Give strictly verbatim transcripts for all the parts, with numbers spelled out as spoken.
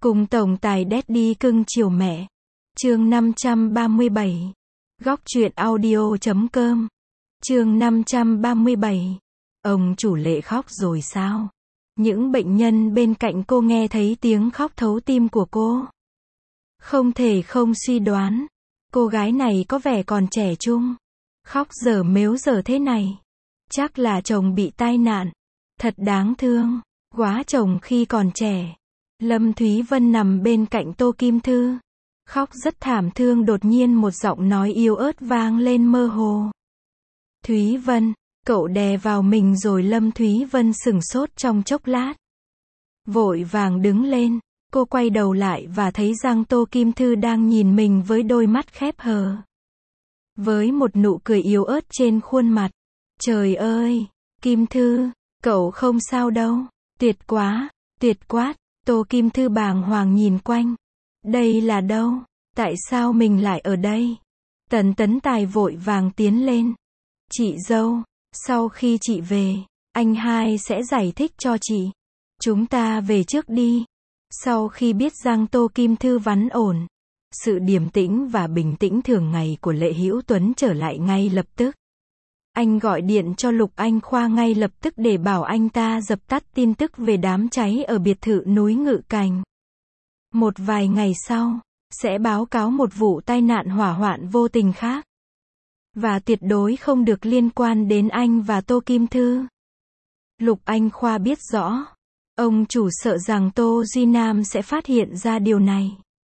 Cùng tổng tài Daddy cưng chiều mẹ. Chương năm trăm ba mươi bảy. Góc truyện audio chấm com. Chương năm trăm ba mươi bảy. Ông chủ Lệ khóc rồi sao? Những bệnh nhân bên cạnh cô nghe thấy tiếng khóc thấu tim của cô. Không thể không suy đoán, cô gái này có vẻ còn trẻ trung. Khóc dở mếu dở thế này. Chắc là chồng bị tai nạn. Thật đáng thương, quá chồng khi còn trẻ. Lâm Thúy Vân nằm bên cạnh Tô Kim Thư. Khóc rất thảm thương, đột nhiên một giọng nói yếu ớt vang lên mơ hồ. Thúy Vân, cậu đè vào mình rồi. Lâm Thúy Vân sửng sốt trong chốc lát. Vội vàng đứng lên, cô quay đầu lại và thấy rằng Tô Kim Thư đang nhìn mình với đôi mắt khép hờ. Với một nụ cười yếu ớt trên khuôn mặt. Trời ơi, Kim Thư, cậu không sao đâu. Tuyệt quá, tuyệt quá. Tô Kim Thư bàng hoàng nhìn quanh. Đây là đâu? Tại sao mình lại ở đây? Tần Tấn Tài vội vàng tiến lên. Chị dâu, sau khi chị về, anh hai sẽ giải thích cho chị. Chúng ta về trước đi. Sau khi biết rằng Tô Kim Thư vắn ổn, sự điềm tĩnh và bình tĩnh thường ngày của Lệ Hữu Tuấn trở lại ngay lập tức. Anh gọi điện cho Lục Anh Khoa ngay lập tức để bảo anh ta dập tắt tin tức về đám cháy ở biệt thự núi Ngự Cành. Một vài ngày sau, sẽ báo cáo một vụ tai nạn hỏa hoạn vô tình khác. Và tuyệt đối không được liên quan đến anh và Tô Kim Thư. Lục Anh Khoa biết rõ. Ông chủ sợ rằng Tô Duy Nam sẽ phát hiện ra điều này.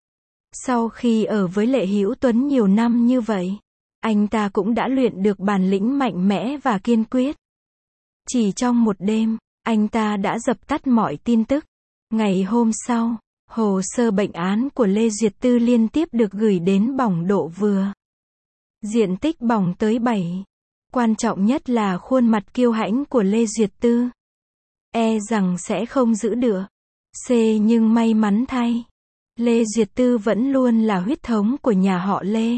Sau khi ở với Lệ Hữu Tuấn nhiều năm như vậy, anh ta cũng đã luyện được bản lĩnh mạnh mẽ và kiên quyết. Chỉ trong một đêm, anh ta đã dập tắt mọi tin tức. Ngày hôm sau, hồ sơ bệnh án của Lê Duyệt Tư liên tiếp được gửi đến bỏng độ vừa. Diện tích bỏng tới bảy. Quan trọng nhất là khuôn mặt kiêu hãnh của Lê Duyệt Tư. E rằng sẽ không giữ được. C nhưng may mắn thay, Lê Duyệt Tư vẫn luôn là huyết thống của nhà họ Lê.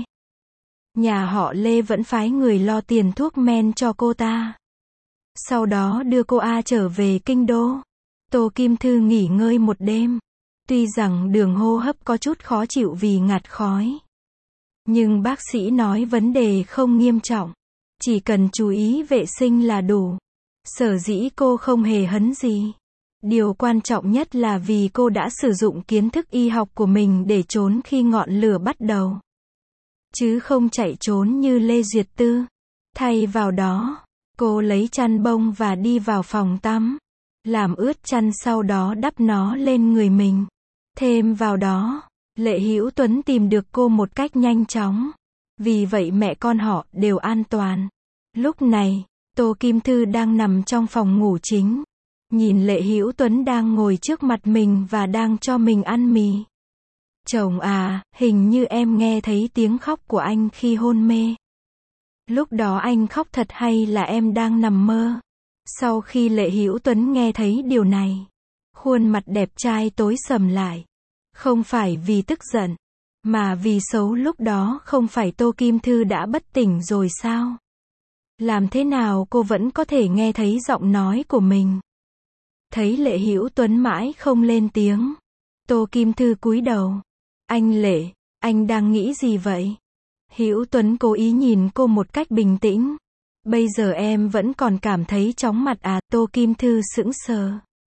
Nhà họ Lê vẫn phái người lo tiền thuốc men cho cô ta. Sau đó đưa cô A trở về kinh đô. Tô Kim Thư nghỉ ngơi một đêm. Tuy rằng đường hô hấp có chút khó chịu vì ngạt khói. Nhưng bác sĩ nói vấn đề không nghiêm trọng. Chỉ cần chú ý vệ sinh là đủ. Sở dĩ cô không hề hấn gì. Điều quan trọng nhất là vì cô đã sử dụng kiến thức y học của mình để trốn khi ngọn lửa bắt đầu. Chứ không chạy trốn như Lê Duyệt Tư. Thay vào đó, cô lấy chăn bông và đi vào phòng tắm. Làm ướt chăn sau đó đắp nó lên người mình. Thêm vào đó, Lệ Hữu Tuấn tìm được cô một cách nhanh chóng. Vì vậy mẹ con họ đều an toàn. Lúc này, Tô Kim Thư đang nằm trong phòng ngủ chính. Nhìn Lệ Hữu Tuấn đang ngồi trước mặt mình và đang cho mình ăn mì. Chồng à, hình như em nghe thấy tiếng khóc của anh khi hôn mê. Lúc đó anh khóc thật hay là em đang nằm mơ? Sau khi Lệ Hữu Tuấn nghe thấy điều này, khuôn mặt đẹp trai tối sầm lại. Không phải vì tức giận, mà vì xấu lúc đó không phải Tô Kim Thư đã bất tỉnh rồi sao? Làm thế nào cô vẫn có thể nghe thấy giọng nói của mình? Thấy Lệ Hữu Tuấn mãi không lên tiếng, Tô Kim Thư cúi đầu. Anh Lệ, anh đang nghĩ gì vậy? Hữu Tuấn cố ý nhìn cô một cách bình tĩnh. Bây giờ em vẫn còn cảm thấy chóng mặt à? Tô Kim Thư sững sờ.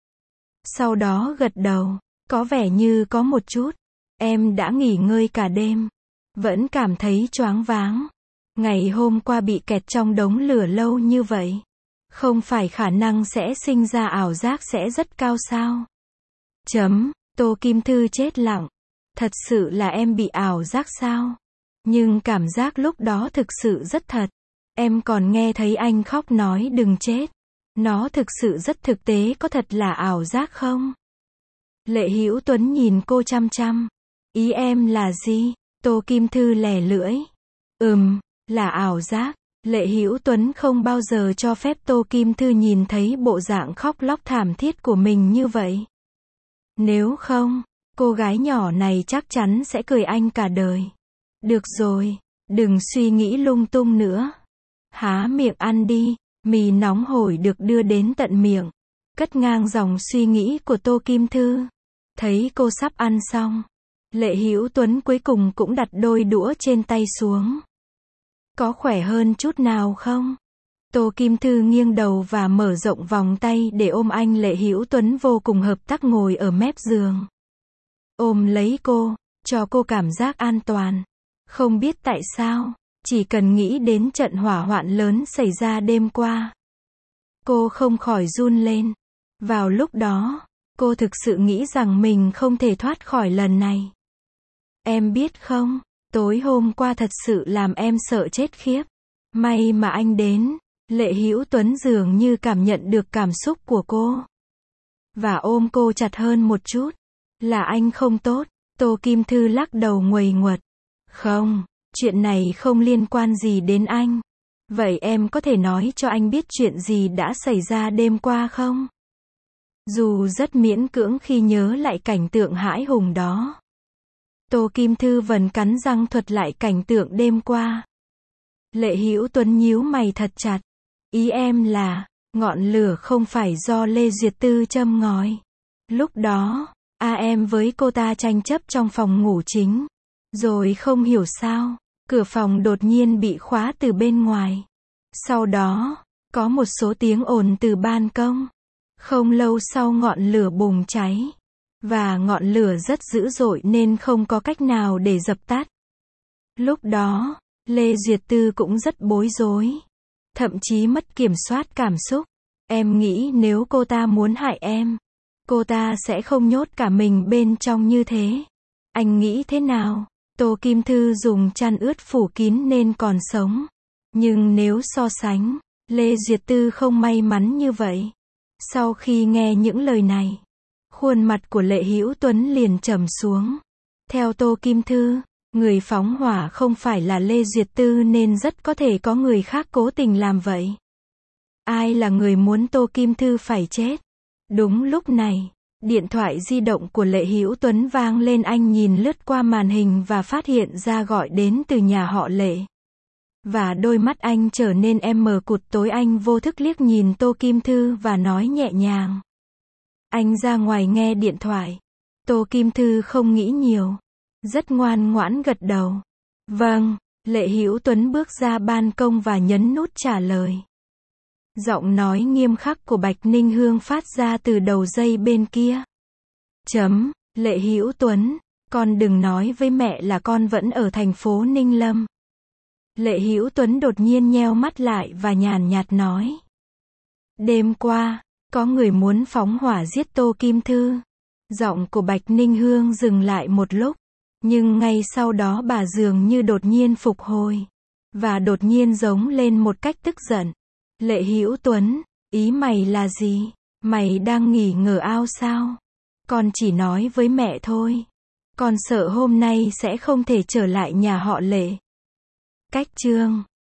Sau đó gật đầu. Có vẻ như có một chút. Em đã nghỉ ngơi cả đêm. Vẫn cảm thấy choáng váng. Ngày hôm qua bị kẹt trong đống lửa lâu như vậy. Không phải khả năng sẽ sinh ra ảo giác sẽ rất cao sao? Chấm, Tô Kim Thư chết lặng. Thật sự là em bị ảo giác sao? Nhưng cảm giác lúc đó thực sự rất thật. Em còn nghe thấy anh khóc nói đừng chết. Nó thực sự rất thực tế, có thật là ảo giác không? Lệ Hữu Tuấn nhìn cô chăm chăm. Ý em là gì? Tô Kim Thư lè lưỡi. Ừm, là ảo giác. Lệ Hữu Tuấn không bao giờ cho phép Tô Kim Thư nhìn thấy bộ dạng khóc lóc thảm thiết của mình như vậy. Nếu không, cô gái nhỏ này chắc chắn sẽ cười anh cả đời. Được rồi, đừng suy nghĩ lung tung nữa. Há miệng ăn đi. Mì nóng hổi được đưa đến tận miệng, cất ngang dòng suy nghĩ của Tô Kim Thư. Thấy cô sắp ăn xong, Lệ Hữu Tuấn cuối cùng cũng đặt đôi đũa trên tay xuống. Có khỏe hơn chút nào không? Tô Kim Thư nghiêng đầu và mở rộng vòng tay để ôm anh. Lệ Hữu Tuấn vô cùng hợp tác ngồi ở mép giường. Ôm lấy cô, cho cô cảm giác an toàn. Không biết tại sao, chỉ cần nghĩ đến trận hỏa hoạn lớn xảy ra đêm qua, cô không khỏi run lên. Vào lúc đó, cô thực sự nghĩ rằng mình không thể thoát khỏi lần này. Em biết không, tối hôm qua thật sự làm em sợ chết khiếp. May mà anh đến. Lệ Hữu Tuấn dường như cảm nhận được cảm xúc của cô, và ôm cô chặt hơn một chút. Là anh không tốt. Tô Kim Thư lắc đầu nguầy nguật. Không, chuyện này không liên quan gì đến anh. Vậy em có thể nói cho anh biết chuyện gì đã xảy ra đêm qua không? Dù rất miễn cưỡng khi nhớ lại cảnh tượng hãi hùng đó, Tô Kim Thư vẫn cắn răng thuật lại cảnh tượng đêm qua. Lệ Hữu Tuấn nhíu mày thật chặt. Ý em là, ngọn lửa không phải do Lê Duyệt Tư châm ngòi. Lúc đó, a em với cô ta tranh chấp trong phòng ngủ chính. Rồi không hiểu sao, cửa phòng đột nhiên bị khóa từ bên ngoài. Sau đó, có một số tiếng ồn từ ban công. Không lâu sau ngọn lửa bùng cháy. Và ngọn lửa rất dữ dội nên không có cách nào để dập tắt. Lúc đó, Lê Duyệt Tư cũng rất bối rối. Thậm chí mất kiểm soát cảm xúc. Em nghĩ nếu cô ta muốn hại em, cô ta sẽ không nhốt cả mình bên trong như thế. Anh nghĩ thế nào? Tô Kim Thư dùng chăn ướt phủ kín nên còn sống. Nhưng nếu so sánh, Lê Duyệt Tư không may mắn như vậy. Sau khi nghe những lời này, khuôn mặt của Lệ Hữu Tuấn liền trầm xuống. Theo Tô Kim Thư, người phóng hỏa không phải là Lê Duyệt Tư nên rất có thể có người khác cố tình làm vậy. Ai là người muốn Tô Kim Thư phải chết? Đúng lúc này, điện thoại di động của Lệ Hữu Tuấn vang lên. Anh nhìn lướt qua màn hình và phát hiện ra gọi đến từ nhà họ Lệ. Và đôi mắt anh trở nên em mờ cụt tối. Anh vô thức liếc nhìn Tô Kim Thư và nói nhẹ nhàng. Anh ra ngoài nghe điện thoại. Tô Kim Thư không nghĩ nhiều. Rất ngoan ngoãn gật đầu. Vâng, Lệ Hữu Tuấn bước ra ban công và nhấn nút trả lời. Giọng nói nghiêm khắc của Bạch Ninh Hương phát ra từ đầu dây bên kia. Chấm, Lệ Hữu Tuấn, con đừng nói với mẹ là con vẫn ở thành phố Ninh Lâm. Lệ Hữu Tuấn đột nhiên nheo mắt lại và nhàn nhạt nói. Đêm qua, có người muốn phóng hỏa giết Tô Kim Thư. Giọng của Bạch Ninh Hương dừng lại một lúc. Nhưng ngay sau đó bà dường như đột nhiên phục hồi. Và đột nhiên giống lên một cách tức giận. Lệ Hữu Tuấn, ý mày là gì? Mày đang nghỉ ngờ ao sao? Con chỉ nói với mẹ thôi. Con sợ hôm nay sẽ không thể trở lại nhà họ Lệ. Cách chương